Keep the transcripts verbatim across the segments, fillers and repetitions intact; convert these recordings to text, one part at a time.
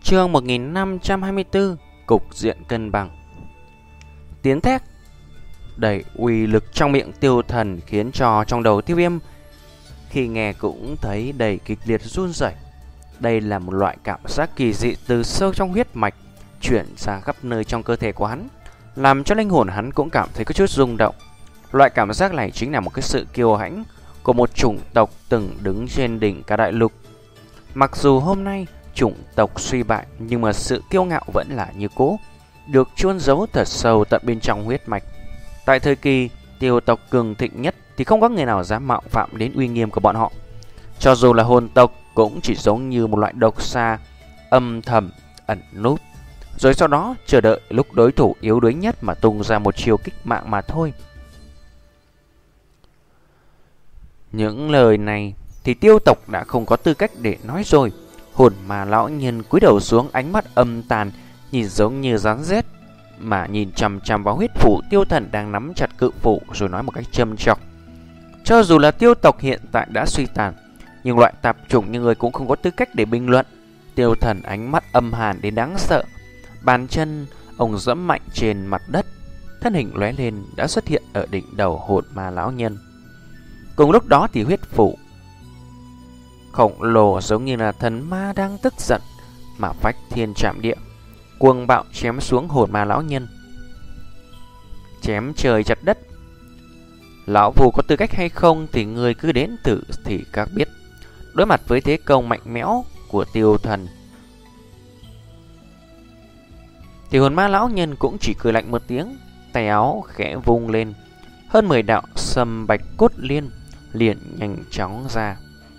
Chương một nghìn năm trăm hai mươi tư. Cục diện cân bằng. Tiếng thét đầy uy lực trong miệng Tiêu Thần khiến cho trong đầu Tiêu Viêm khi nghe cũng thấy đầy kịch liệt run rẩy. Đây là một loại cảm giác kỳ dị từ sâu trong huyết mạch chuyển ra khắp nơi trong cơ thể của hắn, làm cho linh hồn hắn cũng cảm thấy có chút rung động. Loại cảm giác này chính là một cái sự kiêu hãnh của một chủng tộc từng đứng trên đỉnh cả đại lục. Mặc dù hôm nay chủng tộc suy bại, nhưng mà sự kiêu ngạo vẫn là như cũ, được chôn giấu thật sâu tận bên trong huyết mạch. Tại thời kỳ Tiêu tộc cường thịnh nhất thì không có người nào dám mạo phạm đến uy nghiêm của bọn họ. Cho dù là hồn tộc cũng chỉ giống như một loại độc xa âm thầm ẩn núp, rồi sau đó chờ đợi lúc đối thủ yếu đuối nhất mà tung ra một chiêu kích mạng mà thôi. Những lời này thì Tiêu tộc đã không có tư cách để nói rồi. Hồn mà lão nhân cúi đầu xuống, ánh mắt âm tàn, nhìn giống như rắn rết mà nhìn chằm chằm vào huyết phủ Tiêu Thần đang nắm chặt cự phủ, rồi nói một cách châm chọc. Cho dù là Tiêu tộc hiện tại đã suy tàn, nhưng loại tạp chủng như người cũng không có tư cách để bình luận. Tiêu Thần ánh mắt âm hàn đến đáng sợ, bàn chân ông giẫm mạnh trên mặt đất, thân hình lóe lên đã xuất hiện ở đỉnh đầu hồn ma lão nhân. Cùng lúc đó thì huyết phủ khổng lồ giống như là thần ma đang tức giận mà phách thiên chạm địa, cuồng bạo chém xuống hồn ma lão nhân, chém trời chặt đất. Lão phù có tư cách hay không thì người cứ đến thử thì các biết. Đối mặt với thế công mạnh mẽ của Tiêu Thần thì hồn ma lão nhân cũng chỉ cười lạnh một tiếng, tay áo khẽ vung lên, hơn mười đạo sâm bạch cốt liên liền nhanh chóng ra,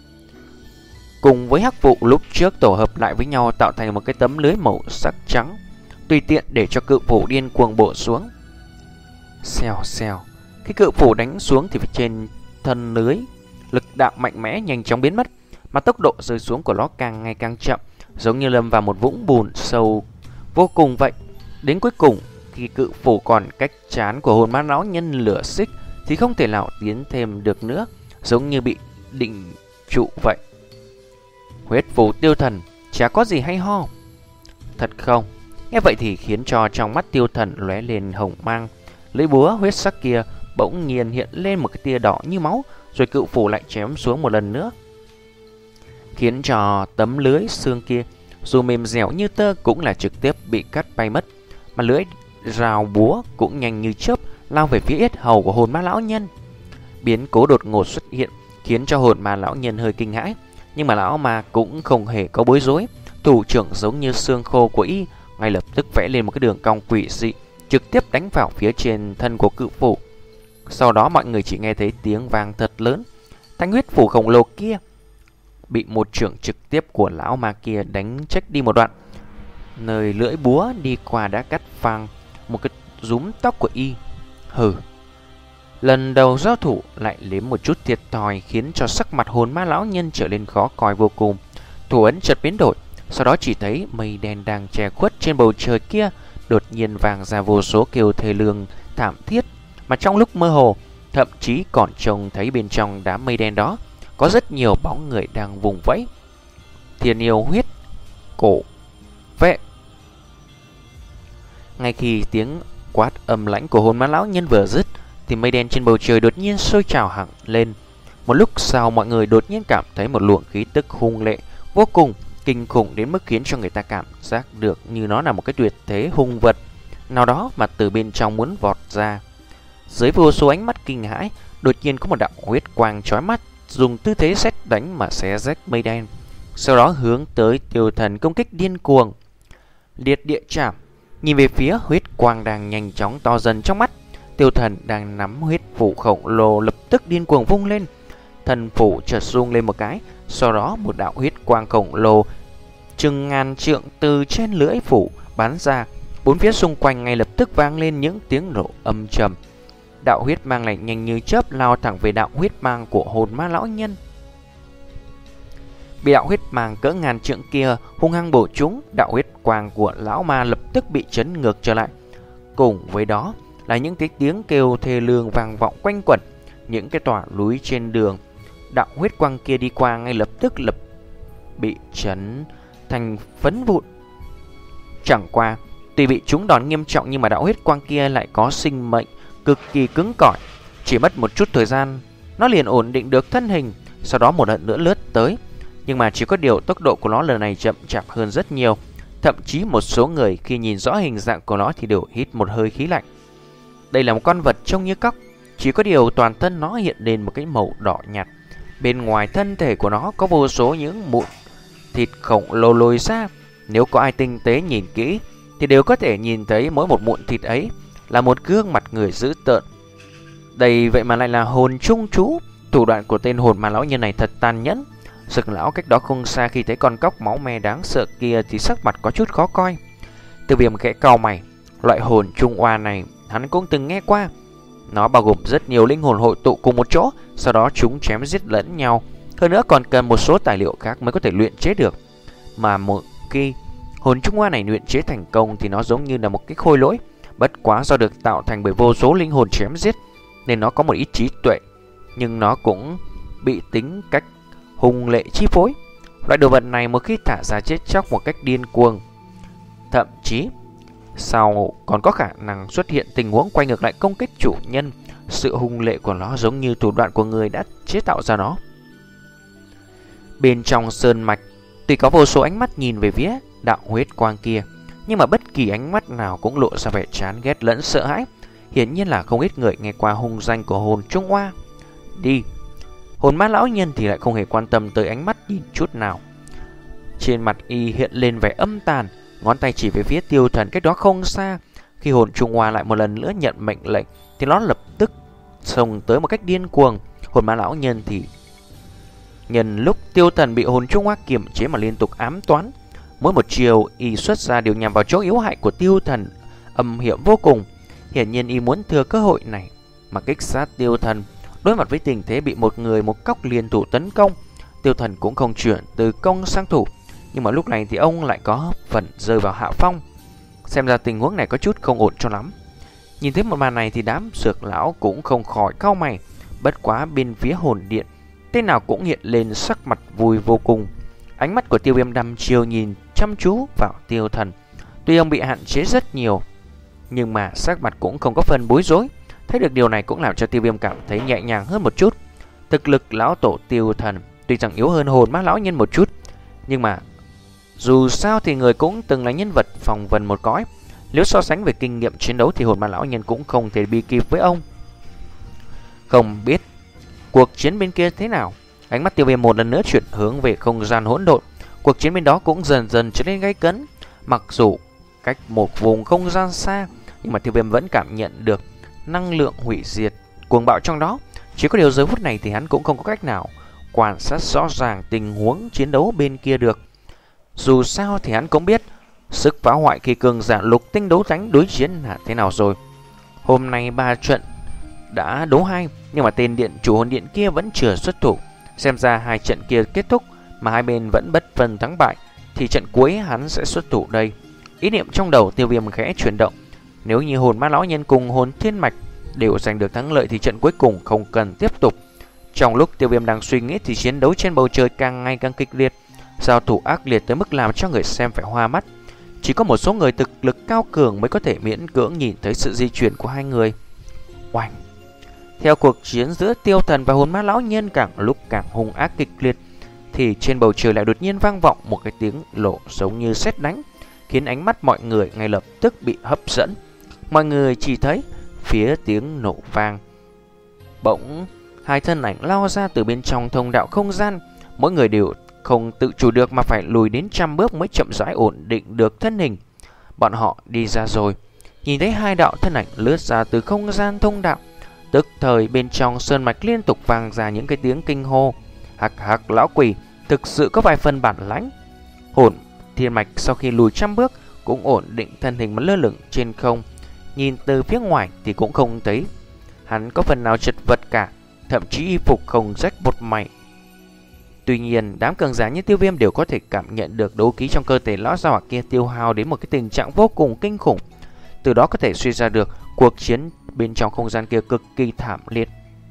cùng với hắc vụ lúc trước tổ hợp lại với nhau tạo thành một cái tấm lưới màu sắc trắng, tùy tiện để cho cự phủ điên cuồng bổ xuống. Xèo xèo, khi cự phủ đánh xuống thì trên thân lưới lực đạo mạnh mẽ nhanh chóng biến mất, mà tốc độ rơi xuống của nó càng ngày càng chậm, giống như lâm vào một vũng bùn sâu vô cùng vậy. Đến cuối cùng, khi cự phủ còn cách trán của hồn ma lão nhân lửa xích thì không thể nào tiến thêm được nữa, giống như bị định trụ vậy. Huyết phủ Tiêu Thần chả có gì hay ho. Thật không? Nghe vậy thì khiến cho trong mắt Tiêu Thần lóe lên hồng mang. Lưỡi búa huyết sắc kia bỗng nhiên hiện lên một cái tia đỏ như máu, rồi cự phủ lại chém xuống một lần nữa, khiến cho tấm lưới xương kia dù mềm dẻo như tơ cũng là trực tiếp bị cắt bay mất. Mà lưỡi rào búa cũng nhanh như chớp lao về phía yết hầu của hồn ma lão nhân. Biến cố đột ngột xuất hiện khiến cho hồn ma lão nhân hơi kinh hãi, nhưng mà lão ma cũng không hề có bối rối. Thủ trưởng giống như xương khô của y ngay lập tức vẽ lên một cái đường cong quỷ dị, trực tiếp đánh vào phía trên thân của cự phủ. Sau đó mọi người chỉ nghe thấy tiếng vang thật lớn, thanh huyết phủ khổng lồ kia bị một trưởng trực tiếp của lão ma kia đánh trách đi một đoạn, nơi lưỡi búa đi qua đã cắt phăng một cái rúm tóc của y. Hừ, lần đầu giao thủ lại nếm một chút thiệt thòi, khiến cho sắc mặt hồn ma lão nhân trở nên khó coi vô cùng. Thủ ấn chợt biến đổi, sau đó chỉ thấy mây đen đang che khuất trên bầu trời kia đột nhiên vang ra vô số kêu thê lương thảm thiết, mà trong lúc mơ hồ thậm chí còn trông thấy bên trong đám mây đen đó có rất nhiều bóng người đang vùng vẫy. Thiên yêu huyết cổ vệ. Ngay khi tiếng quát âm lãnh của hồn ma lão nhân vừa dứt thì mây đen trên bầu trời đột nhiên sôi trào hẳn lên. Một lúc sau, mọi người đột nhiên cảm thấy một luồng khí tức hung lệ vô cùng, kinh khủng đến mức khiến cho người ta cảm giác được như nó là một cái tuyệt thế hung vật nào đó mà từ bên trong muốn vọt ra. Dưới vô số ánh mắt kinh hãi, đột nhiên có một đạo huyết quang chói mắt dùng tư thế sét đánh mà xé rách mây đen, sau đó hướng tới Tiêu Thần công kích điên cuồng. Liệt địa chạm. Nhìn về phía huyết quang đang nhanh chóng to dần trong mắt, Tiêu Thần đang nắm huyết phủ khổng lồ lập tức điên cuồng vung lên. Thần phủ chợt rung lên một cái, sau đó một đạo huyết quang khổng lồ chừng ngàn trượng từ trên lưỡi phủ bắn ra. Bốn phía xung quanh ngay lập tức vang lên những tiếng nổ âm trầm. Đạo huyết mang này nhanh như chớp lao thẳng về đạo huyết mang của hồn ma lão nhân. Bị đạo huyết mang cỡ ngàn trượng kia hung hăng bổ trúng, đạo huyết quang của lão ma lập tức bị chấn ngược trở lại. Cùng với đó là những cái tiếng kêu thê lương vang vọng quanh quẩn. Những cái tòa núi trên đường đạo huyết quang kia đi qua ngay lập tức lập bị chấn thành phấn vụn. Chẳng qua, tuy bị trúng đòn nghiêm trọng nhưng mà đạo huyết quang kia lại có sinh mệnh cực kỳ cứng cỏi. Chỉ mất một chút thời gian, nó liền ổn định được thân hình, sau đó một lần nữa lướt tới. Nhưng mà chỉ có điều tốc độ của nó lần này chậm chạp hơn rất nhiều. Thậm chí một số người khi nhìn rõ hình dạng của nó thì đều hít một hơi khí lạnh. Đây là một con vật trông như cóc, chỉ có điều toàn thân nó hiện lên một cái màu đỏ nhạt. Bên ngoài thân thể của nó có vô số những mụn thịt khổng lồ lồi ra. Nếu có ai tinh tế nhìn kỹ thì đều có thể nhìn thấy mỗi một mụn thịt ấy là một gương mặt người dữ tợn. Đây vậy mà lại là hồn trung chú. Thủ đoạn của tên hồn ma lão nhân này thật tàn nhẫn. Sực lão cách đó không xa khi thấy con cóc máu me đáng sợ kia thì sắc mặt có chút khó coi. Tiêu Viêm khẽ cau mày. Loại hồn trung oa này hắn cũng từng nghe qua. Nó bao gồm rất nhiều linh hồn hội tụ cùng một chỗ, sau đó chúng chém giết lẫn nhau. Hơn nữa còn cần một số tài liệu khác mới có thể luyện chế được. Mà một khi hồn trung oa này luyện chế thành công thì nó giống như là một cái khôi lỗi. Bất quá do được tạo thành bởi vô số linh hồn chém giết nên nó có một ít trí tuệ, nhưng nó cũng bị tính cách hung lệ chi phối. Loại đồ vật này một khi thả ra chết chóc một cách điên cuồng, thậm chí sau còn có khả năng xuất hiện tình huống quay ngược lại công kích chủ nhân. Sự hung lệ của nó giống như thủ đoạn của người đã chế tạo ra nó. Bên trong sơn mạch tuy có vô số ánh mắt nhìn về phía đạo huyết quang kia, nhưng mà bất kỳ ánh mắt nào cũng lộ ra vẻ chán ghét lẫn sợ hãi. Hiển nhiên là không ít người nghe qua hung danh của hồn trung oa. Đi. Hồn ma lão nhân thì lại không hề quan tâm tới ánh mắt nhìn chút nào. Trên mặt y hiện lên vẻ âm tàn, ngón tay chỉ về phía Tiêu Thần cách đó không xa. Khi hồn trung oa lại một lần nữa nhận mệnh lệnh thì nó lập tức xông tới một cách điên cuồng. Hồn ma lão nhân thì nhân lúc Tiêu Thần bị hồn trung oa kiềm chế mà liên tục ám toán. Mỗi một chiều y xuất ra đều nhằm vào chỗ yếu hại của Tiêu Thần, âm hiểm vô cùng. Hiển nhiên y muốn thừa cơ hội này mà kích sát Tiêu Thần. Đối mặt với tình thế bị một người một cóc liên thủ tấn công, Tiêu Thần cũng không chuyển từ công sang thủ. Nhưng mà lúc này thì ông lại có phần rơi vào hạ phong. Xem ra tình huống này có chút không ổn cho lắm. Nhìn thấy một màn này thì đám dược lão cũng không khỏi cau mày. Bất quá bên phía hồn điện, tên nào cũng hiện lên sắc mặt vui vô cùng. Ánh mắt của Tiêu Viêm đăm chiêu nhìn chăm chú vào Tiêu Thần. Tuy ông bị hạn chế rất nhiều, nhưng mà sắc mặt cũng không có phần bối rối. Thấy được điều này cũng làm cho Tiêu Viêm cảm thấy nhẹ nhàng hơn một chút. Thực lực lão tổ Tiêu Thần tuy rằng yếu hơn hồn ma lão nhân một chút, nhưng mà dù sao thì người cũng từng là nhân vật phòng vân một cõi. Nếu so sánh về kinh nghiệm chiến đấu thì hồn ma lão nhân cũng không thể bi kịp với ông. Không biết cuộc chiến bên kia thế nào. Ánh mắt Tiêu Viêm một lần nữa chuyển hướng về không gian hỗn độn. Cuộc chiến bên đó cũng dần dần trở nên gay cấn. Mặc dù cách một vùng không gian xa, nhưng mà Tiêu Viêm vẫn cảm nhận được năng lượng hủy diệt cuồng bạo trong đó. Chỉ có điều giờ phút này thì hắn cũng không có cách nào quan sát rõ ràng tình huống chiến đấu bên kia được. Dù sao thì hắn cũng biết sức phá hoại khi cường giả lục tinh đấu thánh đối chiến là thế nào rồi. Hôm nay ba trận đã đấu hai, nhưng mà tên điện chủ hồn điện kia vẫn chưa xuất thủ. Xem ra hai trận kia kết thúc mà hai bên vẫn bất phân thắng bại, thì trận cuối hắn sẽ xuất thủ đây. Ý niệm trong đầu Tiêu Viêm khẽ chuyển động. Nếu như hồn ma lão nhân cùng hồn thiên mạch đều giành được thắng lợi thì trận cuối cùng không cần tiếp tục. Trong lúc Tiêu Viêm đang suy nghĩ thì chiến đấu trên bầu trời càng ngày càng kịch liệt, giao thủ ác liệt tới mức làm cho người xem phải hoa mắt. Chỉ có một số người thực lực cao cường mới có thể miễn cưỡng nhìn thấy sự di chuyển của hai người. Oanh! Theo cuộc chiến giữa Tiêu Thần và hồn ma lão nhân càng lúc càng hung ác kịch liệt, thì trên bầu trời lại đột nhiên vang vọng một cái tiếng lộ giống như sét đánh, khiến ánh mắt mọi người ngay lập tức bị hấp dẫn. Mọi người chỉ thấy phía tiếng nổ vang, bỗng hai thân ảnh lao ra từ bên trong thông đạo không gian. Mỗi người đều không tự chủ được mà phải lùi đến trăm bước mới chậm rãi ổn định được thân hình. Bọn họ đi ra rồi, nhìn thấy hai đạo thân ảnh lướt ra từ không gian thông đạo. Tức thời bên trong sơn mạch liên tục vang ra những cái tiếng kinh hô. Hạc hạc lão quỷ thực sự có vài phần bản lãnh. Hồn thiên mạch sau khi lùi trăm bước cũng ổn định thân hình mà lơ lửng trên không. Nhìn từ phía ngoài thì cũng không thấy hắn có phần nào chật vật cả, thậm chí y phục không rách một mảy. Tuy nhiên đám cường giả như Tiêu Viêm đều có thể cảm nhận được đấu khí trong cơ thể lão gia hỏa kia tiêu hao đến một cái tình trạng vô cùng kinh khủng. Từ đó có thể suy ra được cuộc chiến bên trong không gian kia cực kỳ thảm liệt.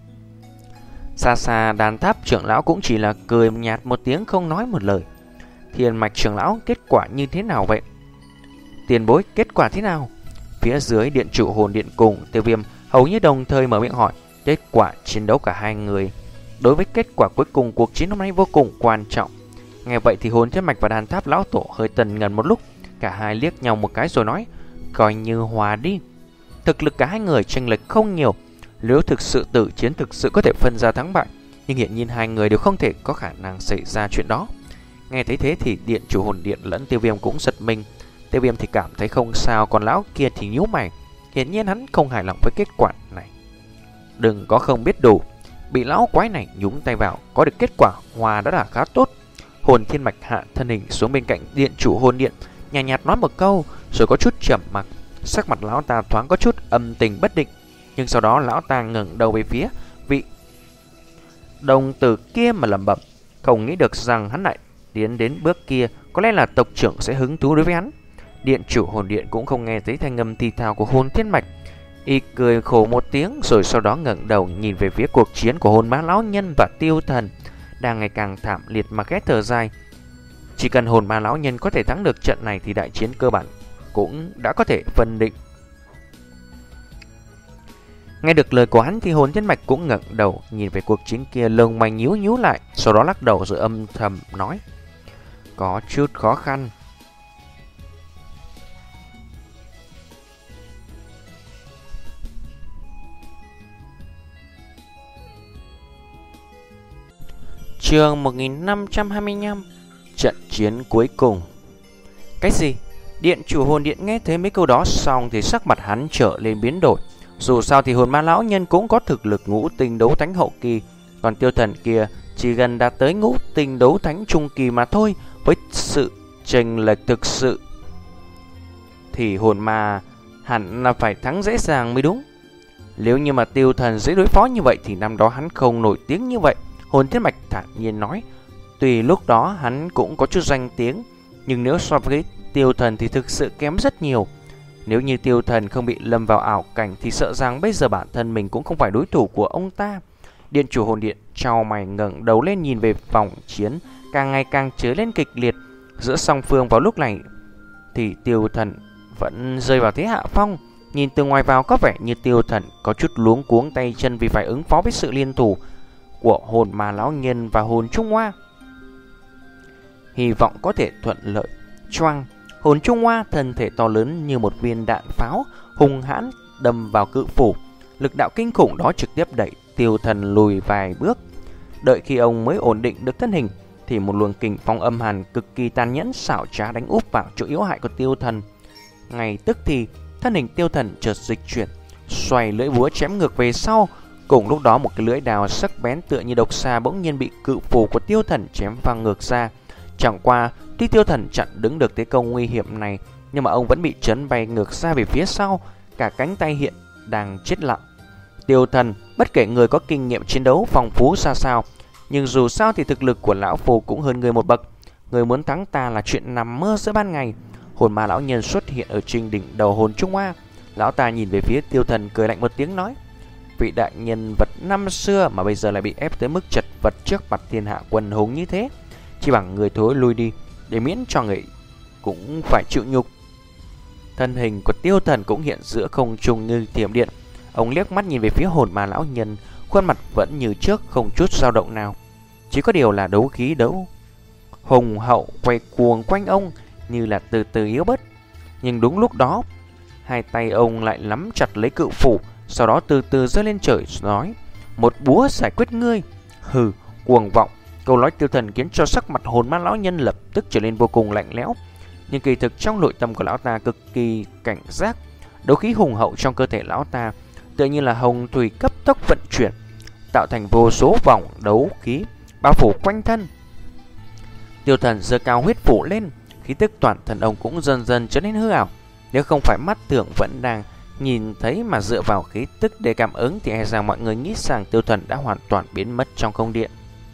Xa xa đàn tháp trưởng lão cũng chỉ là cười nhạt một tiếng không nói một lời. Thiên mạch trưởng lão kết quả như thế nào vậy? Tiền bối, kết quả thế nào? Phía dưới điện chủ hồn điện cùng Tiêu Viêm hầu như đồng thời mở miệng hỏi. Kết quả chiến đấu cả hai người đối với kết quả cuối cùng cuộc chiến hôm nay vô cùng quan trọng. Nghe vậy thì Hồn Thiên Mạch và Đàn Tháp lão tổ hơi tần ngần một lúc, cả hai liếc nhau một cái rồi nói, coi như hòa đi. Thực lực cả hai người chênh lệch không nhiều, nếu thực sự tử chiến thực sự có thể phân ra thắng bại, nhưng hiện nhiên hai người đều không thể có khả năng xảy ra chuyện đó. Nghe thấy thế thì điện chủ hồn điện lẫn Tiêu Viêm cũng giật mình. Tiêu Viêm thì cảm thấy không sao, còn lão kia thì nhíu mày, hiển nhiên hắn không hài lòng với kết quả này. Đừng có không biết đủ, bị lão quái này nhúng tay vào, có được kết quả hòa đã là khá tốt. Hồn Thiên Mạch hạ thân hình xuống bên cạnh điện chủ hồn điện, nhàn nhạt, nhạt nói một câu, rồi có chút trầm mặc. Sắc mặt lão ta thoáng có chút âm tình bất định, nhưng sau đó lão ta ngẩng đầu về phía vị đồng tử kia mà lẩm bẩm, không nghĩ được rằng hắn lại tiến đến bước kia, có lẽ là tộc trưởng sẽ hứng thú đối với hắn. Điện chủ hồn điện cũng không nghe thấy thanh âm thì thào của Hồn Thiên Mạch, y cười khổ một tiếng rồi sau đó ngẩng đầu nhìn về phía cuộc chiến của Hồn Ma lão nhân và Tiêu Thần đang ngày càng thảm liệt mà khẽ thở dài. Chỉ cần Hồn Ma lão nhân có thể thắng được trận này thì đại chiến cơ bản cũng đã có thể phân định. Nghe được lời của hắn thì Hồn Thiên Mạch cũng ngẩng đầu nhìn về cuộc chiến kia, lông mày nhíu nhíu lại, sau đó lắc đầu rồi âm thầm nói, có chút khó khăn. Chương một nghìn năm trăm hai mươi lăm. Trận chiến cuối cùng. Cái gì? Điện chủ hồn điện nghe thấy mấy câu đó xong thì sắc mặt hắn trở lên biến đổi. Dù sao thì Hồn Ma lão nhân cũng có thực lực ngũ tinh đấu thánh hậu kỳ, còn Tiêu Thần kia chỉ gần đạt tới ngũ tinh đấu thánh trung kỳ mà thôi. Với sự chênh lệch thực sự thì Hồn Ma hẳn là phải thắng dễ dàng mới đúng. Nếu như mà Tiêu Thần dễ đối phó như vậy thì năm đó hắn không nổi tiếng như vậy. Hồn Thiên Mạch thản nhiên nói, tuy lúc đó hắn cũng có chút danh tiếng, nhưng nếu so với Tiêu Thần thì thực sự kém rất nhiều. Nếu như Tiêu Thần không bị lâm vào ảo cảnh thì sợ rằng bây giờ bản thân mình cũng không phải đối thủ của ông ta. Điện chủ hồn điện chau mày ngẩng đầu lên nhìn về vòng chiến càng ngày càng trở lên kịch liệt giữa song phương. Vào lúc này thì Tiêu Thần vẫn rơi vào thế hạ phong. Nhìn từ ngoài vào có vẻ như Tiêu Thần có chút luống cuống tay chân vì phải ứng phó với sự liên thủ của Hồn Ma lão nhân và Hồn Trung Hoa. Hy vọng có thể thuận lợi. Choang, Hồn Trung Hoa thân thể to lớn như một viên đạn pháo hung hãn đâm vào cự phủ. Lực đạo kinh khủng đó trực tiếp đẩy Tiêu Thần lùi vài bước. Đợi khi ông mới ổn định được thân hình thì một luồng kình phong âm hàn cực kỳ tàn nhẫn xảo trá đánh úp vào chỗ yếu hại của Tiêu Thần. Ngay tức thì thân hình Tiêu Thần chợt dịch chuyển, xoay lưỡi búa chém ngược về sau. Cùng lúc đó một cái lưỡi đào sắc bén tựa như độc xà bỗng nhiên bị cự phủ của Tiêu Thần chém văng ngược ra. Chẳng qua tuy Tiêu Thần chặn đứng được thế công nguy hiểm này, nhưng mà ông vẫn bị chấn bay ngược ra về phía sau, cả cánh tay hiện đang chết lặng. Tiêu Thần, bất kể người có kinh nghiệm chiến đấu phong phú ra sao, nhưng dù sao thì thực lực của lão phù cũng hơn người một bậc. Người muốn thắng ta là chuyện nằm mơ giữa ban ngày. Hồn Ma lão nhân xuất hiện ở trên đỉnh đầu Hồn Trung Hoa. Lão ta nhìn về phía Tiêu Thần cười lạnh một tiếng nói, vị đại nhân vật năm xưa mà bây giờ lại bị ép tới mức chật vật trước mặt thiên hạ quần hùng như thế, chỉ bằng người thối lui đi để miễn cho người cũng phải chịu nhục. Thân hình của Tiêu Thần cũng hiện giữa không trung như thiểm điện. Ông liếc mắt nhìn về phía Hồn Ma lão nhân, khuôn mặt vẫn như trước, không chút dao động nào. Chỉ có điều là đấu khí đấu hùng hậu quay cuồng quanh ông như là từ từ yếu bớt. Nhưng đúng lúc đó, hai tay ông lại nắm chặt lấy cự phủ, sau đó từ từ giơ lên trời nói, một búa giải quyết ngươi. Hừ, cuồng vọng. Câu nói Tiêu Thần khiến cho sắc mặt Hồn Ma lão nhân lập tức trở nên vô cùng lạnh lẽo. Nhưng kỳ thực trong nội tâm của lão ta cực kỳ cảnh giác. Đấu khí hùng hậu trong cơ thể lão ta tựa như là hồng thủy cấp tốc vận chuyển, tạo thành vô số vòng đấu khí bao phủ quanh thân. Tiêu Thần giơ cao huyết phủ lên, khí tức toàn thân ông cũng dần dần trở nên hư ảo. Nếu không phải mắt tưởng vẫn đang nhìn thấy mà dựa vào khí tức để cảm ứng thì e rằng mọi người nghĩ rằng Tiêu Thần đã hoàn toàn biến mất trong không điện.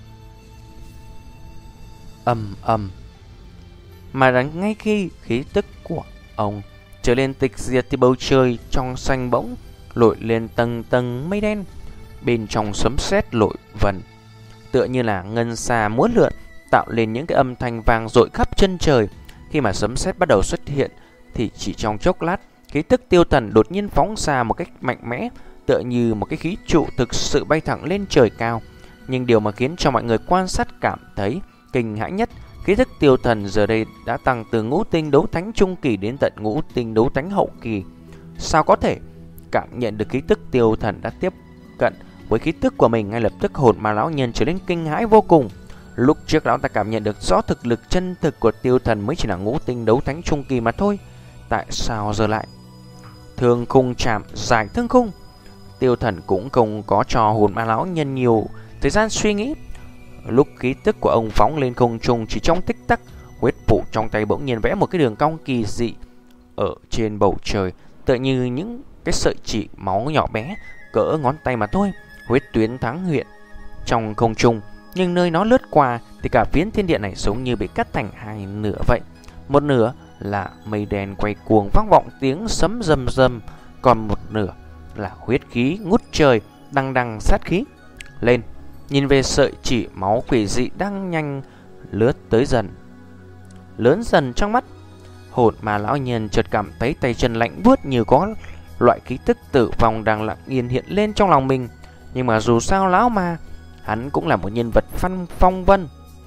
Ầm ầm. Mà đến ngay khi khí tức của ông trở lên tịch diệt thì bầu trời trong xanh bỗng nổi lên tầng tầng mây đen, bên trong sấm sét lội vần, tựa như là ngân xa múa lượn, tạo lên những cái âm thanh vang dội khắp chân trời. Khi mà sấm sét bắt đầu xuất hiện thì chỉ trong chốc lát, khí tức Tiêu Thần đột nhiên phóng ra một cách mạnh mẽ, tựa như một cái khí trụ thực sự bay thẳng lên trời cao. Nhưng điều mà khiến cho mọi người quan sát cảm thấy kinh hãi nhất, khí tức Tiêu Thần giờ đây đã tăng từ ngũ tinh đấu thánh trung kỳ đến tận ngũ tinh đấu thánh hậu kỳ. Sao có thể? Cảm nhận được khí tức Tiêu Thần đã tiếp cận với khí tức của mình, ngay lập tức hồn ma lão nhân trở nên kinh hãi vô cùng. Lúc trước lão ta cảm nhận được rõ thực lực chân thực của Tiêu Thần mới chỉ là ngũ tinh đấu thánh trung kỳ mà thôi. Tại sao giờ lại thương khung chạm giải thương khung? Tiêu Thần cũng không có cho hồn ma lão nhân nhiều thời gian suy nghĩ. Lúc khí tức của ông phóng lên không trung, chỉ trong tích tắc, huyết phủ trong tay bỗng nhiên vẽ một cái đường cong kỳ dị ở trên bầu trời, tựa như những cái sợi chỉ máu nhỏ bé cỡ ngón tay mà thôi. Huyết tuyến thắng hiện trong không trung, nhưng nơi nó lướt qua thì cả phiến thiên địa này giống như bị cắt thành hai nửa vậy. Một nửa là mây đen quay cuồng vang vọng tiếng sấm rầm rầm, còn một nửa là huyết khí ngút trời đằng đằng sát khí lên. Nhìn về sợi chỉ máu quỷ dị đang nhanh lướt tới dần, lớn dần trong mắt, hồn mà lão nhân chợt cảm thấy tay chân lạnh buốt, như có loại khí tức tử vong đang lặng yên hiện lên trong lòng mình. Nhưng mà dù sao lão mà hắn cũng là một nhân vật văn phong vân.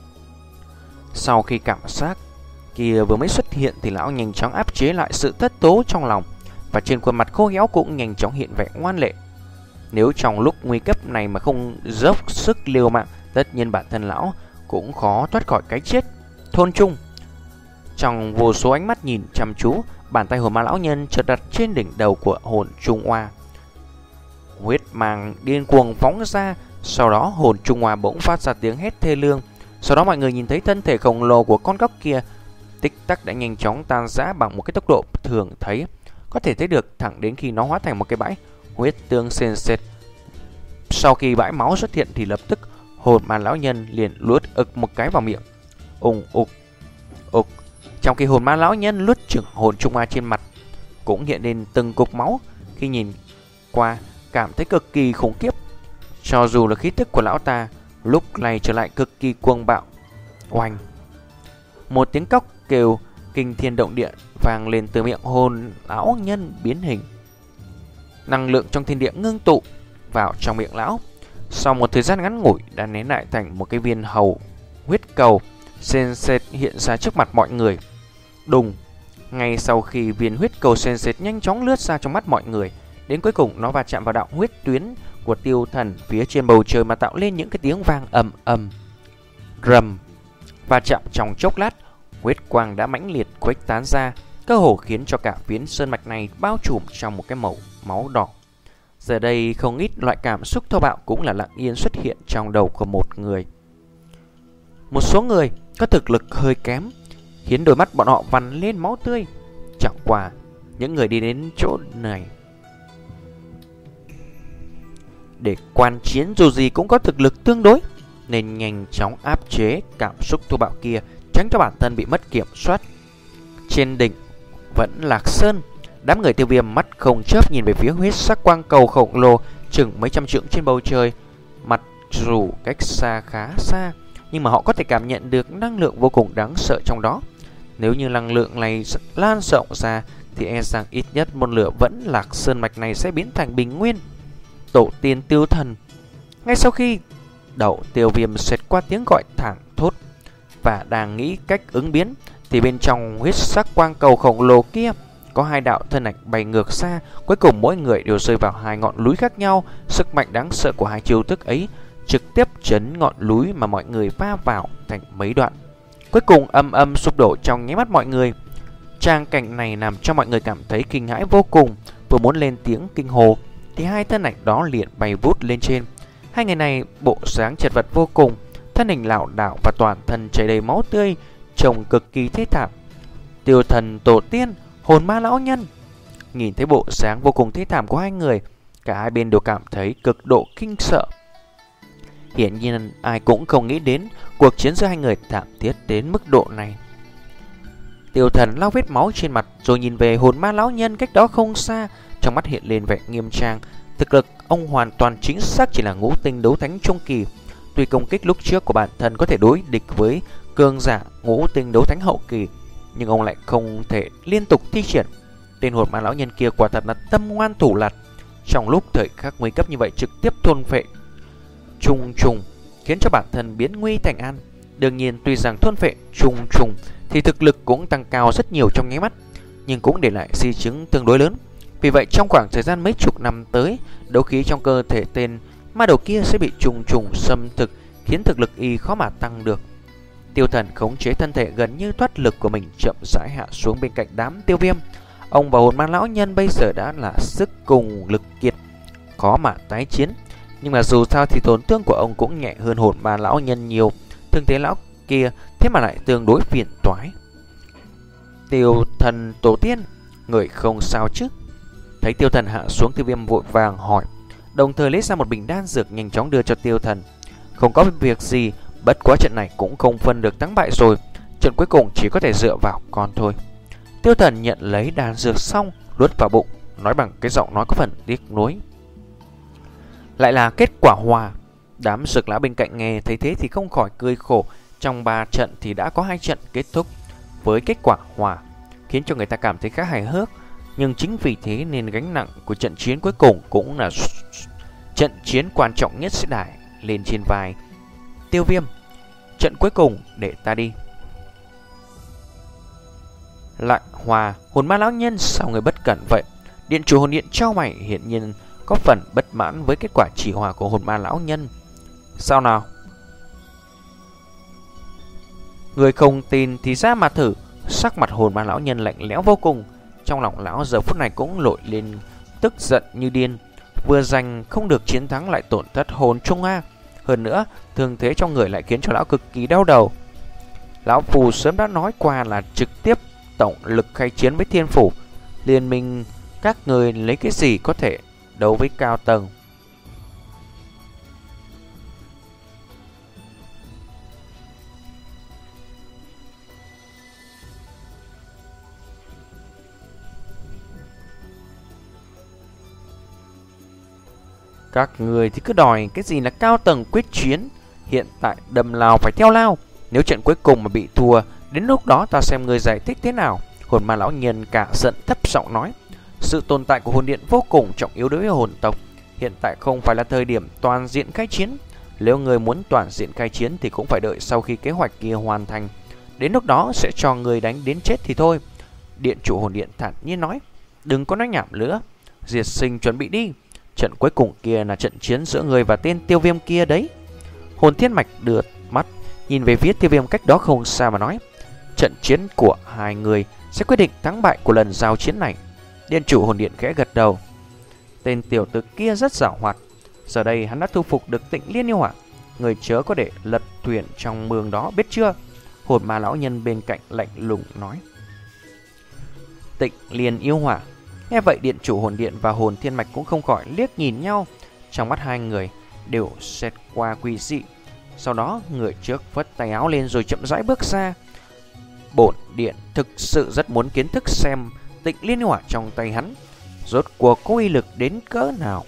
Sau khi cảm giác kia vừa mới xuất hiện thì lão nhanh chóng áp chế lại sự thất tố trong lòng, và trên khuôn mặt khô héo cũng nhanh chóng hiện vẻ ngoan lệ. Nếu trong lúc nguy cấp này mà không dốc sức liều mạng, tất nhiên bản thân lão cũng khó thoát khỏi cái chết thôn chung. Trong vô số ánh mắt nhìn chăm chú, bàn tay hồn ma lão nhân chợt đặt trên đỉnh đầu của hồn Trung Hoa. Huyết mang điên cuồng phóng ra, sau đó hồn Trung Hoa bỗng phát ra tiếng hét thê lương. Sau đó mọi người nhìn thấy thân thể khổng lồ của con cóc kia tích tắc đã nhanh chóng tan rã bằng một cái tốc độ thường thấy, có thể thấy được, thẳng đến khi nó hóa thành một cái bãi huyết tương sền sệt. Sau khi bãi máu xuất hiện thì lập tức hồn ma lão nhân liền luốt ực một cái vào miệng. Ùng ục ục. Trong khi hồn ma lão nhân luốt chừng, hồn Trung Hoa trên mặt cũng hiện lên từng cục máu. Khi nhìn qua cảm thấy cực kỳ khủng khiếp. Cho dù là khí tức của lão ta lúc này trở lại cực kỳ cuồng bạo. Oanh! Một tiếng cóc kêu kinh thiên động địa vang lên từ miệng hồn lão nhân biến hình. Năng lượng trong thiên địa ngưng tụ vào trong miệng lão. Sau một thời gian ngắn ngủi đã nén lại thành một cái viên hầu huyết cầu sền sệt hiện ra trước mặt mọi người. Đùng! Ngay sau khi viên huyết cầu sền sệt nhanh chóng lướt ra trong mắt mọi người, đến cuối cùng nó va chạm vào đạo huyết tuyến của Tiêu Thần phía trên bầu trời mà tạo lên những cái tiếng vang ầm ầm rầm. Va chạm trong chốc lát, huyết quang đã mãnh liệt khuếch tán ra, cơ hồ khiến cho cả phiến sơn mạch này bao trùm trong một cái màu máu đỏ. Giờ đây không ít loại cảm xúc thô bạo cũng là lặng yên xuất hiện trong đầu của một người. Một số người có thực lực hơi kém, khiến đôi mắt bọn họ vằn lên máu tươi. Chẳng qua những người đi đến chỗ này để quan chiến dù gì cũng có thực lực tương đối, nên nhanh chóng áp chế cảm xúc thô bạo kia, tránh cho bản thân bị mất kiểm soát. Trên đỉnh vẫn Lạc Sơn, đám người Tiêu Viêm mắt không chớp nhìn về phía huyết sắc quang cầu khổng lồ chừng mấy trăm trượng trên bầu trời. Mặc dù cách xa khá xa, nhưng mà họ có thể cảm nhận được năng lượng vô cùng đáng sợ trong đó. Nếu như năng lượng này lan rộng ra thì e rằng ít nhất một nửa vẫn Lạc Sơn mạch này sẽ biến thành bình nguyên. Tổ tiên Tiêu Thần. Ngay sau khi đầu Tiêu Viêm xẹt qua tiếng gọi thảng thốt và đang nghĩ cách ứng biến, thì bên trong huyết sắc quang cầu khổng lồ kia có hai đạo thân ảnh bay ngược xa. Cuối cùng mỗi người đều rơi vào hai ngọn núi khác nhau. Sức mạnh đáng sợ của hai chiêu thức ấy trực tiếp chấn ngọn núi mà mọi người va vào thành mấy đoạn, cuối cùng âm âm sụp đổ trong nháy mắt mọi người. Trang cảnh này làm cho mọi người cảm thấy kinh hãi vô cùng. Vừa muốn lên tiếng kinh hồ thì hai thân ảnh đó liền bay vút lên trên. Hai người này bộ dáng chật vật vô cùng, thân hình lảo đảo và toàn thân chảy đầy máu tươi, trông cực kỳ thê thảm. Tiêu Thần, tổ tiên, hồn ma lão nhân. Nhìn thấy bộ dáng vô cùng thê thảm của hai người, cả hai bên đều cảm thấy cực độ kinh sợ. Hiển nhiên ai cũng không nghĩ đến cuộc chiến giữa hai người thảm thiết đến mức độ này. Tiêu Thần lau vết máu trên mặt rồi nhìn về hồn ma lão nhân cách đó không xa, trong mắt hiện lên vẻ nghiêm trang. Thực lực ông hoàn toàn chính xác chỉ là ngũ tinh đấu thánh trung kỳ. Tuy công kích lúc trước của bản thân có thể đối địch với cường giả ngũ tinh đấu thánh hậu kỳ, nhưng ông lại không thể liên tục thi triển. Tên hồn ma lão nhân kia quả thật là tâm ngoan thủ lạt, trong lúc thời khắc nguy cấp như vậy trực tiếp thôn phệ trùng trùng, khiến cho bản thân biến nguy thành an. Đương nhiên tuy rằng thôn phệ trùng trùng thì thực lực cũng tăng cao rất nhiều trong nháy mắt, nhưng cũng để lại di chứng tương đối lớn. Vì vậy trong khoảng thời gian mấy chục năm tới, đấu khí trong cơ thể tên ma đầu kia sẽ bị trùng trùng xâm thực, khiến thực lực y khó mà tăng được. Tiêu Thần khống chế thân thể gần như thoát lực của mình, chậm rãi hạ xuống bên cạnh đám Tiêu Viêm. Ông và hồn ma lão nhân bây giờ đã là sức cùng lực kiệt, khó mà tái chiến. Nhưng mà dù sao thì tổn thương của ông cũng nhẹ hơn hồn ma lão nhân nhiều. Thương thế lão kia thế mà lại tương đối phiền toái. Tiêu Thần tổ tiên, người không sao chứ? Thấy Tiêu Thần hạ xuống, Tiêu Viêm vội vàng hỏi, đồng thời lấy ra một bình đan dược nhanh chóng đưa cho Tiêu Thần. Không có việc gì, bất quá trận này cũng không phân được thắng bại rồi, trận cuối cùng chỉ có thể dựa vào con thôi. Tiêu Thần nhận lấy đan dược xong, nuốt vào bụng, nói bằng cái giọng nói có phần tiếc nuối. Lại là kết quả hòa. Đám dược lão bên cạnh nghe thấy thế thì không khỏi cười khổ. Trong ba trận thì đã có hai trận kết thúc với kết quả hòa, khiến cho người ta cảm thấy khá hài hước. Nhưng chính vì thế nên gánh nặng của trận chiến cuối cùng cũng là trận chiến quan trọng nhất sẽ đẩy lên trên vai Tiêu Viêm. Trận cuối cùng để ta đi. Lại hòa, hồn ma lão nhân sao người bất cẩn vậy? Điện chủ hồn điện trao mày, hiện nhiên có phần bất mãn với kết quả chỉ hòa của hồn ma lão nhân. Sao nào? Người không tin thì ra mà thử. Sắc mặt hồn ma lão nhân lạnh lẽo vô cùng. Trong lòng lão giờ phút này cũng nổi lên tức giận như điên. Vừa giành không được chiến thắng lại tổn thất hồn trung a. Hơn nữa, thương thế trong người lại khiến cho lão cực kỳ đau đầu. Lão phù sớm đã nói qua là trực tiếp tổng lực khai chiến với thiên phủ. Liên minh các người lấy cái gì có thể đấu với cao tầng? Các người thì cứ đòi cái gì là cao tầng quyết chiến. Hiện tại đầm lao phải theo lao. Nếu trận cuối cùng mà bị thua, đến lúc đó ta xem người giải thích thế nào. Hồn ma lão nhân cả giận thấp giọng nói, sự tồn tại của hồn điện vô cùng trọng yếu đối với hồn tộc. Hiện tại không phải là thời điểm toàn diện khai chiến. Nếu người muốn toàn diện khai chiến thì cũng phải đợi sau khi kế hoạch kia hoàn thành. Đến lúc đó sẽ cho người đánh đến chết thì thôi. Điện chủ hồn điện thản nhiên nói, đừng có nói nhảm nữa. Diệt sinh chuẩn bị đi. Trận cuối cùng kia là trận chiến giữa người và tên Tiêu Viêm kia đấy. Hồn Thiên Mạch đưa mắt nhìn về phía Tiêu Viêm cách đó không xa mà nói, trận chiến của hai người sẽ quyết định thắng bại của lần giao chiến này. Điện chủ hồn điện khẽ gật đầu. Tên tiểu tử kia rất giàu hoạt. Giờ đây hắn đã thu phục được Tịnh Liên yêu hỏa. Người chớ có để lật thuyền trong mương đó, biết chưa? Hồn ma lão nhân bên cạnh lạnh lùng nói. Tịnh Liên yêu hỏa. Nghe vậy điện chủ hồn điện và hồn thiên mạch cũng không khỏi liếc nhìn nhau. Trong mắt hai người đều xẹt qua quỷ dị. Sau đó người trước vất tay áo lên rồi chậm rãi bước ra. Bổn điện thực sự rất muốn kiến thức xem Tịnh Liên hỏa trong tay hắn rốt cuộc có uy lực đến cỡ nào.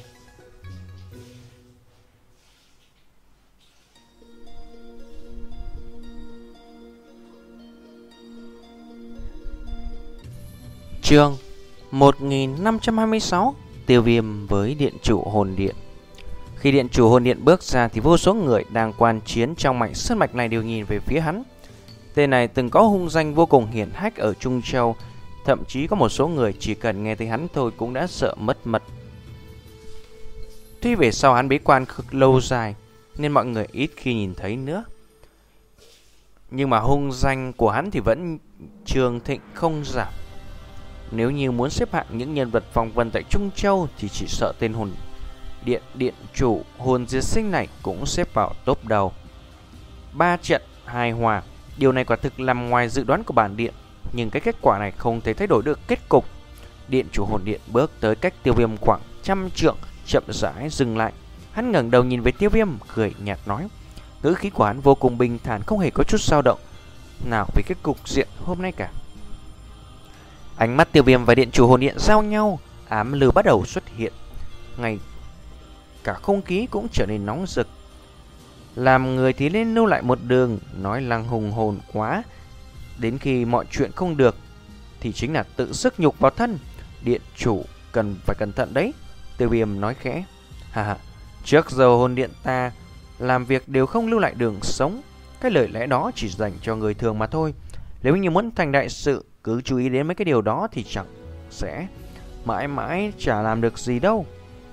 Chương một nghìn năm trăm hai mươi sáu, Tiêu Viêm với điện chủ hồn điện. Khi điện chủ hồn điện bước ra thì vô số người đang quan chiến trong mảnh sơn mạch này đều nhìn về phía hắn. Tên này từng có hung danh vô cùng hiển hách ở Trung Châu, thậm chí có một số người chỉ cần nghe thấy hắn thôi cũng đã sợ mất mật. Tuy về sau hắn bế quan cực lâu dài nên mọi người ít khi nhìn thấy nữa, nhưng mà hung danh của hắn thì vẫn trường thịnh không giảm. Nếu như muốn xếp hạng những nhân vật vòng vân tại Trung Châu thì chỉ sợ tên hồn điện điện chủ hồn diệt sinh này cũng xếp vào top đầu. Ba trận hai hòa, điều này quả thực nằm ngoài dự đoán của bản điện, nhưng cái kết quả này không thể thay đổi được kết cục. Điện chủ hồn điện bước tới cách Tiêu Viêm khoảng trăm trượng, chậm rãi dừng lại. Hắn ngẩng đầu nhìn về Tiêu Viêm, cười nhạt nói, ngữ khí của hắn vô cùng bình thản, không hề có chút dao động nào về cái cục diện hôm nay cả. Ánh mắt Tiêu Viêm và điện chủ hồn điện giao nhau, ám lưu bắt đầu xuất hiện, ngay cả không khí cũng trở nên nóng rực. Làm người thì nên lưu lại một đường, nói lăng hùng hồn quá, Đến khi mọi chuyện không được thì chính là tự sức nhục vào thân. Điện chủ cần phải cẩn thận đấy, Tiêu Viêm nói khẽ. Hà hà, trước giờ hồn điện ta làm việc đều không lưu lại đường sống. Cái lời lẽ đó chỉ dành cho người thường mà thôi. Nếu như muốn thành đại sự, cứ chú ý đến mấy cái điều đó thì chẳng sẽ mãi mãi chả làm được gì đâu.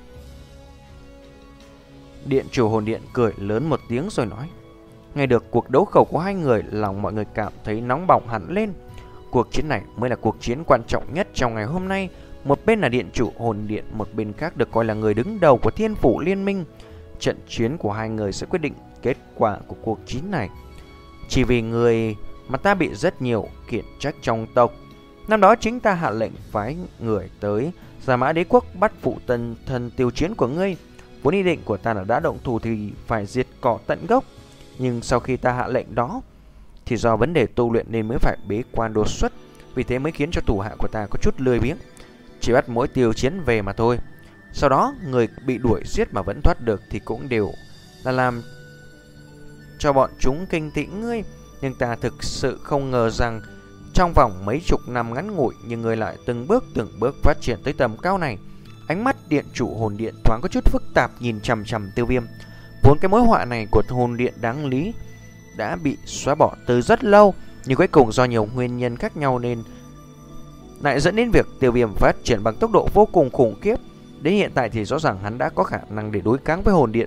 Điện chủ hồn điện cười lớn một tiếng rồi nói. Nghe được cuộc đấu khẩu của hai người, lòng mọi người cảm thấy nóng bỏng hẳn lên. Cuộc chiến này mới là cuộc chiến quan trọng nhất trong ngày hôm nay. Một bên là điện chủ hồn điện, một bên khác được coi là người đứng đầu của Thiên Phủ Liên Minh. Trận chiến của hai người sẽ quyết định kết quả của cuộc chiến này. Chỉ vì người mà ta bị rất nhiều khiển trách trong tộc. Năm đó chính ta hạ lệnh phái người tới Gia Mã Đế Quốc bắt phụ tân thần tiêu chiến của ngươi. Vốn ý định của ta là đã động thủ thì phải diệt cỏ tận gốc. Nhưng sau khi ta hạ lệnh đó thì do vấn đề tu luyện nên mới phải bế quan đột xuất. Vì thế mới khiến cho thủ hạ của ta có chút lười biếng, chỉ bắt mỗi tiêu chiến về mà thôi. Sau đó người bị đuổi giết mà vẫn thoát được thì cũng đều là làm cho bọn chúng kinh tị ngươi. Nhưng ta thực sự không ngờ rằng trong vòng mấy chục năm ngắn ngủi nhưng ngươi lại từng bước từng bước phát triển tới tầm cao này. Ánh mắt điện chủ hồn điện thoáng có chút phức tạp nhìn chằm chằm Tiêu Viêm. Vốn cái mối họa này của hồn điện đáng lý đã bị xóa bỏ từ rất lâu, nhưng cuối cùng do nhiều nguyên nhân khác nhau nên lại dẫn đến việc Tiêu Viêm phát triển bằng tốc độ vô cùng khủng khiếp. Đến hiện tại thì rõ ràng hắn đã có khả năng để đối kháng với hồn điện.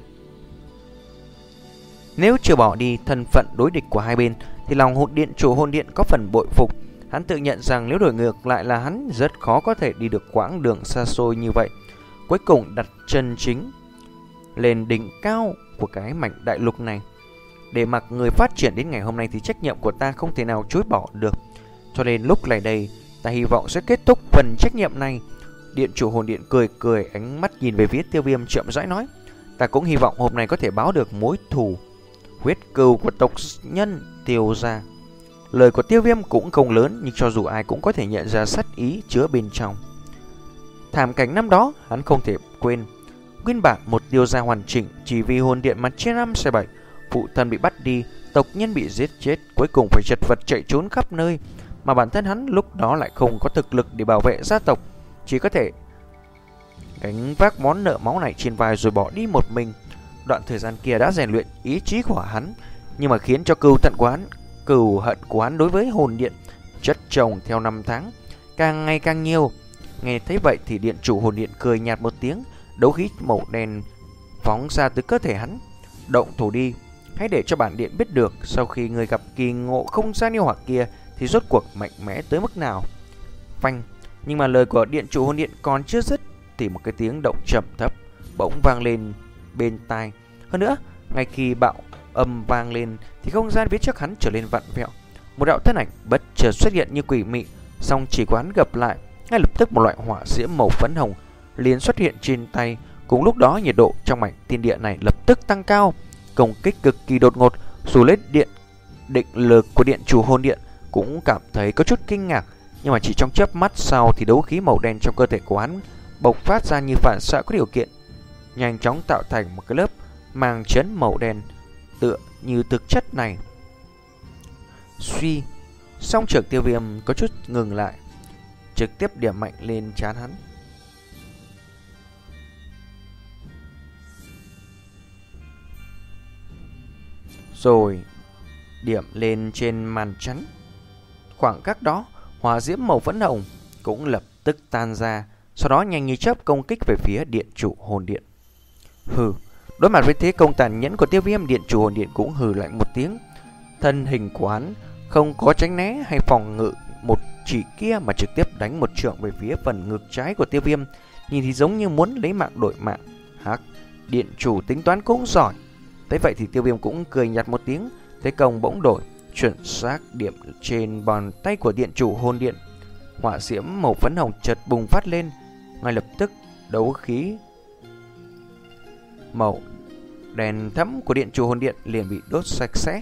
Nếu chưa bỏ đi thân phận đối địch của hai bên thì lòng hồn điện chủ hồn điện có phần bội phục. Hắn tự nhận rằng nếu đổi ngược lại là hắn rất khó có thể đi được quãng đường xa xôi như vậy. Cuối cùng đặt chân chính lên đỉnh cao của cái mảnh đại lục này. Để mặc người phát triển đến ngày hôm nay thì trách nhiệm của ta không thể nào chối bỏ được. Cho nên lúc này đây ta hy vọng sẽ kết thúc phần trách nhiệm này. Điện chủ hồn điện cười cười, ánh mắt nhìn về phía Tiêu Viêm chậm rãi nói. Ta cũng hy vọng hôm nay có thể báo được mối thù huyết cừu của tộc nhân Tiêu gia. Lời của Tiêu Viêm cũng không lớn, nhưng cho dù ai cũng có thể nhận ra sát ý chứa bên trong. Thảm cảnh năm đó hắn không thể quên. Nguyên bản một Tiêu gia hoàn chỉnh, chỉ vì hồn điện mà chia năm xẻ bảy, phụ thân bị bắt đi, tộc nhân bị giết chết, cuối cùng phải chật vật chạy trốn khắp nơi. Mà bản thân hắn lúc đó lại không có thực lực để bảo vệ gia tộc, chỉ có thể gánh vác món nợ máu này trên vai rồi bỏ đi một mình. Đoạn thời gian kia đã rèn luyện ý chí của hắn, nhưng mà khiến cho cừu tận của hắn, cừu hận của hắn đối với hồn điện chất chồng theo năm tháng càng ngày càng nhiều. Nghe thấy vậy thì điện chủ hồn điện cười nhạt một tiếng, đấu khí màu đen phóng ra từ cơ thể hắn. Động thủ đi, hãy để cho bản điện biết được sau khi người gặp kỳ ngộ không gian yêu hỏa kia thì rốt cuộc mạnh mẽ tới mức nào. Phanh. Nhưng mà lời của điện chủ hồn điện còn chưa dứt thì một cái tiếng động trầm thấp bỗng vang lên bên tai. Hơn nữa, ngay khi bạo âm vang lên thì không gian phía trước hắn trở lên vặn vẹo. Một đạo thân ảnh bất chợt xuất hiện như quỷ mị, song chỉ có hắn gặp lại, ngay lập tức một loại hỏa diễm màu phấn hồng liền xuất hiện trên tay. Cùng lúc đó nhiệt độ trong mảnh thiên địa này lập tức tăng cao, công kích cực kỳ đột ngột. Dù lấy điện định lực của điện chủ hồn điện cũng cảm thấy có chút kinh ngạc, nhưng mà chỉ trong chớp mắt sau thì đấu khí màu đen trong cơ thể của hắn bộc phát ra như phản xạ có điều kiện, nhanh chóng tạo thành một cái lớp màng chấn màu đen tựa như thực chất này. Suy, song trưởng Tiêu Viêm có chút ngừng lại, trực tiếp điểm mạnh lên trán hắn. Rồi điểm lên trên màn chắn. Khoảng cách đó, hỏa diễm màu phấn hồng cũng lập tức tan ra, sau đó nhanh như chớp công kích về phía điện chủ hồn điện. Hừ, đối mặt với thế công tàn nhẫn của Tiêu Viêm, điện chủ hồn điện cũng hừ lại một tiếng. Thân hình của hắn không có tránh né hay phòng ngự một chỉ kia mà trực tiếp đánh một trượng về phía phần ngực trái của Tiêu Viêm, nhìn thì giống như muốn lấy mạng đổi mạng. Hắc, điện chủ tính toán cũng giỏi. Thế vậy thì Tiêu Viêm cũng cười nhạt một tiếng, thế công bỗng đổi, chuẩn xác điểm trên bàn tay của điện chủ hồn điện. Hỏa diễm màu phấn hồng chợt bùng phát lên, ngay lập tức đấu khí màu đèn thẫm của điện chủ hồn điện liền bị đốt sạch sẽ.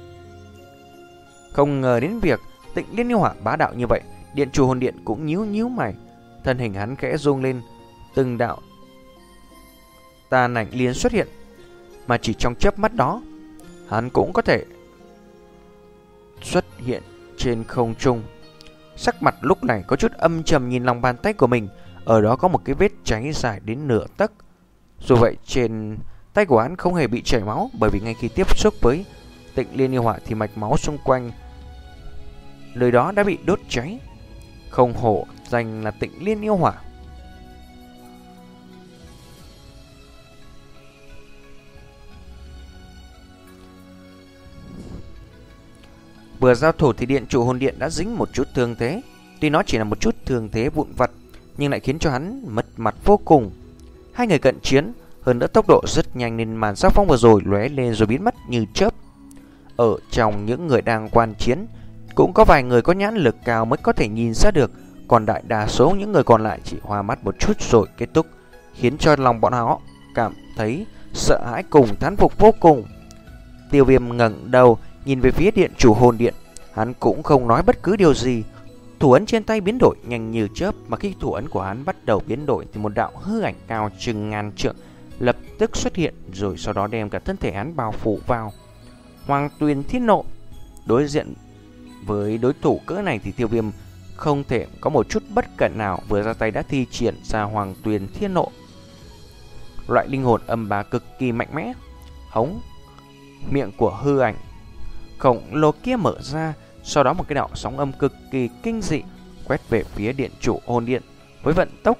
Không ngờ đến việc Tịnh Liên yêu hỏa bá đạo như vậy, điện chủ hồn điện cũng nhíu nhíu mày, thân hình hắn khẽ rung lên, từng đạo tàn ảnh liền xuất hiện, mà chỉ trong chớp mắt đó, hắn cũng có thể xuất hiện trên không trung. Sắc mặt lúc này có chút âm trầm nhìn lòng bàn tay của mình. Ở đó có một cái vết cháy dài đến nửa tấc. Dù vậy trên tay của hắn không hề bị chảy máu, bởi vì ngay khi tiếp xúc với Tịnh Liên Yêu Hỏa thì mạch máu xung quanh nơi đó đã bị đốt cháy. Không hổ danh là Tịnh Liên Yêu Hỏa. Vừa giao thủ thì điện chủ hồn điện đã dính một chút thương thế. Tuy nó chỉ là một chút thương thế vụn vặt, nhưng lại khiến cho hắn mất mặt vô cùng. Hai người cận chiến, hơn nữa tốc độ rất nhanh nên màn giao phong vừa rồi lóe lên rồi biến mất như chớp. Ở trong những người đang quan chiến, cũng có vài người có nhãn lực cao mới có thể nhìn ra được, còn đại đa số những người còn lại chỉ hoa mắt một chút rồi kết thúc, khiến cho lòng bọn họ cảm thấy sợ hãi cùng thán phục vô cùng. Tiêu Viêm ngẩng đầu nhìn về phía điện chủ hồn điện, hắn cũng không nói bất cứ điều gì. Thủ ấn trên tay biến đổi nhanh như chớp, mà khi thủ ấn của hắn bắt đầu biến đổi thì một đạo hư ảnh cao chừng ngàn trượng lập tức xuất hiện, rồi sau đó đem cả thân thể hắn bao phủ vào. Hoàng Tuyền Thiên Nộ. Đối diện với đối thủ cỡ này thì Tiêu Viêm không thể có một chút bất cẩn nào, vừa ra tay đã thi triển ra Hoàng Tuyền Thiên Nộ. Loại linh hồn âm bá cực kỳ mạnh mẽ. Hống miệng của hư ảnh khổng lồ kia mở ra, sau đó một cái đạo sóng âm cực kỳ kinh dị quét về phía điện chủ hồn điện với vận tốc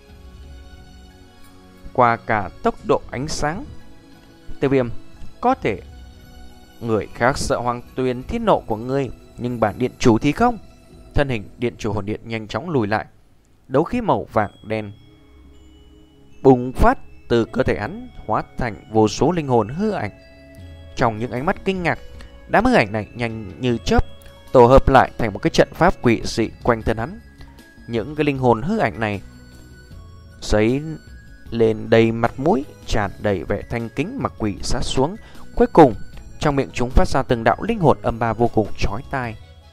qua cả tốc độ ánh sáng. Tiêu Viêm, có thể người khác sợ Hoàng Tuyền Thiên Nộ của ngươi, nhưng bản điện chủ thì không. Thân hình điện chủ hồn điện nhanh chóng lùi lại. Đấu khí màu vàng đen bùng phát từ cơ thể hắn, hóa thành vô số linh hồn hư ảnh. Trong những ánh mắt kinh ngạc, đám hư ảnh này nhanh như chớp tổ hợp lại thành một cái trận pháp quỷ dị quanh thân hắn. Những cái linh hồn hư ảnh này giấy lên đầy mặt mũi, tràn đầy vẻ thanh kính mà quỷ sát xuống. Cuối cùng trong miệng chúng phát ra từng đạo linh hồn âm ba vô cùng chói tai.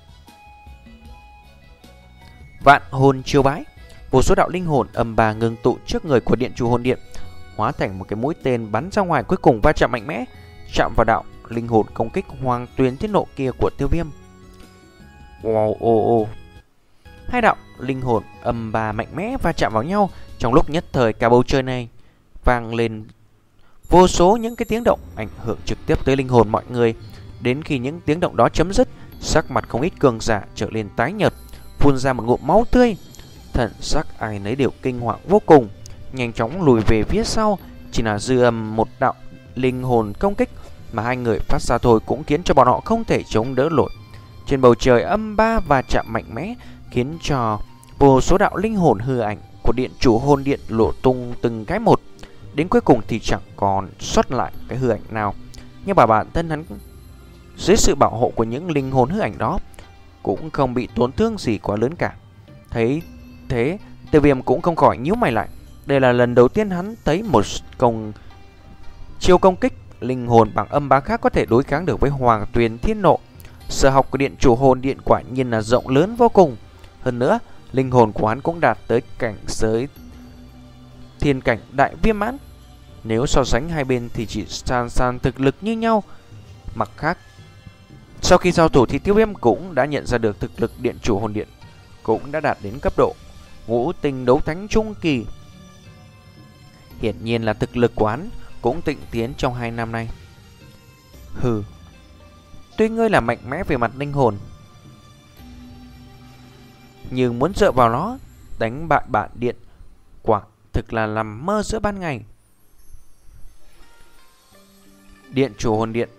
Vạn hồn chiêu bái. Vô số đạo linh hồn âm ba ngưng tụ trước người của điện chủ hồn điện, hóa thành một cái mũi tên bắn ra ngoài, cuối cùng va chạm mạnh mẽ, chạm vào đạo linh hồn công kích Hoàng Tuyền Thiên Nộ kia của Tiêu Viêm. Wow, oh, oh. Hai đạo linh hồn âm ba mạnh mẽ va chạm vào nhau, trong lúc nhất thời cả bầu trời này vang lên vô số những cái tiếng động ảnh hưởng trực tiếp tới linh hồn mọi người. Đến khi những tiếng động đó chấm dứt, sắc mặt không ít cường giả trở lên tái nhợt, phun ra một ngụm máu tươi. Thần sắc ai nấy đều kinh hoàng vô cùng, nhanh chóng lùi về phía sau. Chỉ là dư âm một đạo linh hồn công kích mà hai người phát ra thôi cũng khiến cho bọn họ không thể chống đỡ nổi. Trên bầu trời âm ba và chạm mạnh mẽ khiến cho vô số đạo linh hồn hư ảnh của điện chủ hồn điện lộ tung từng cái một. Đến cuối cùng thì chẳng còn sót lại cái hư ảnh nào. Nhưng mà bản thân hắn dưới sự bảo hộ của những linh hồn hư ảnh đó cũng không bị tổn thương gì quá lớn cả. Thấy thế, Tiêu Viêm cũng không khỏi nhíu mày lại. Đây là lần đầu tiên hắn thấy một công chiêu công kích linh hồn bằng âm bá khác có thể đối kháng được với Hoàng Tuyền Thiên Nộ. Sở học của điện chủ hồn điện quả nhiên là rộng lớn vô cùng. Hơn nữa, linh hồn của hắn cũng đạt tới cảnh giới thiên cảnh đại viên mãn. Nếu so sánh hai bên thì chỉ san san thực lực như nhau. Mặt khác, sau khi giao thủ thì Tiêu Viêm cũng đã nhận ra được thực lực điện chủ hồn điện cũng đã đạt đến cấp độ ngũ tinh đấu thánh trung kỳ. Hiển nhiên là thực lực của hắn cũng tịnh tiến trong hai năm nay. Hừ, tuy ngươi là mạnh mẽ về mặt linh hồn, nhưng muốn dựa vào nó đánh bại bản điện quả thực là nằm mơ giữa ban ngày. Điện chủ hồn điện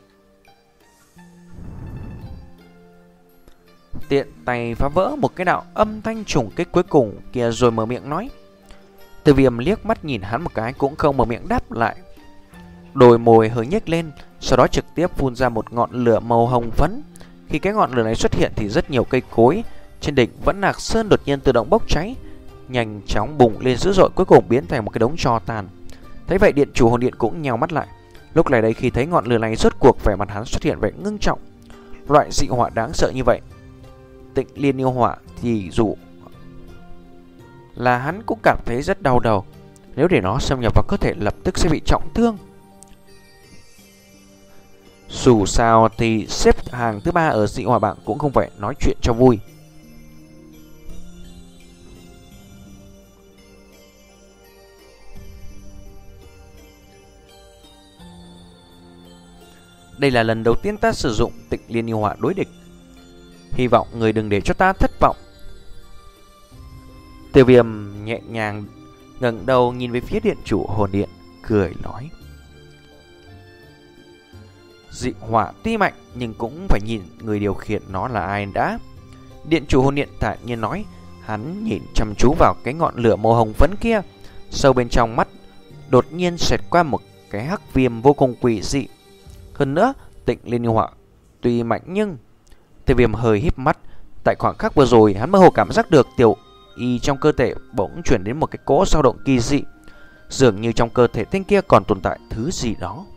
tiện tay phá vỡ một cái đạo âm thanh trùng kích cuối cùng kia rồi mở miệng nói. Tiêu Viêm liếc mắt nhìn hắn một cái cũng không mở miệng đáp lại. Đôi môi hơi nhếch lên, sau đó trực tiếp phun ra một ngọn lửa màu hồng phấn. Khi cái ngọn lửa này xuất hiện thì rất nhiều cây cối trên đỉnh Vẫn Lạc Sơn đột nhiên tự động bốc cháy, nhanh chóng bùng lên dữ dội, cuối cùng biến thành một cái đống tro tàn. Thấy vậy điện chủ hồn điện cũng nhào mắt lại. Lúc này đây khi thấy ngọn lửa này rốt cuộc vẻ mặt hắn xuất hiện vẻ ngưng trọng. Loại dị hỏa đáng sợ như vậy, Tịnh Liên Yêu Hỏa, thì dù là hắn cũng cảm thấy rất đau đầu. Nếu để nó xâm nhập vào cơ thể lập tức sẽ bị trọng thương. Dù sao thì xếp hàng thứ ba ở dị hỏa bảng cũng không phải nói chuyện cho vui. Đây là lần đầu tiên ta sử dụng Tịnh Liên Yêu Hỏa đối địch. Hy vọng người đừng để cho ta thất vọng. Tiêu Viêm nhẹ nhàng ngẩng đầu nhìn về phía điện chủ hồn điện, cười nói. Dị hỏa tuy mạnh nhưng cũng phải nhìn người điều khiển nó là ai đã. Điện chủ hồn điện thản nhiên nói. Hắn nhìn chăm chú vào cái ngọn lửa màu hồng phấn kia. Sâu bên trong mắt đột nhiên xẹt qua một cái hắc viêm vô cùng quỷ dị. Hơn nữa, Tịnh Liên Yêu Hỏa tuy mạnh nhưng... Tiêu Viêm hơi híp mắt. Tại khoảng khắc vừa rồi, hắn mơ hồ cảm giác được tiểu y trong cơ thể bỗng chuyển đến một cái cỗ dao động kỳ dị. Dường như trong cơ thể tên kia còn tồn tại thứ gì đó.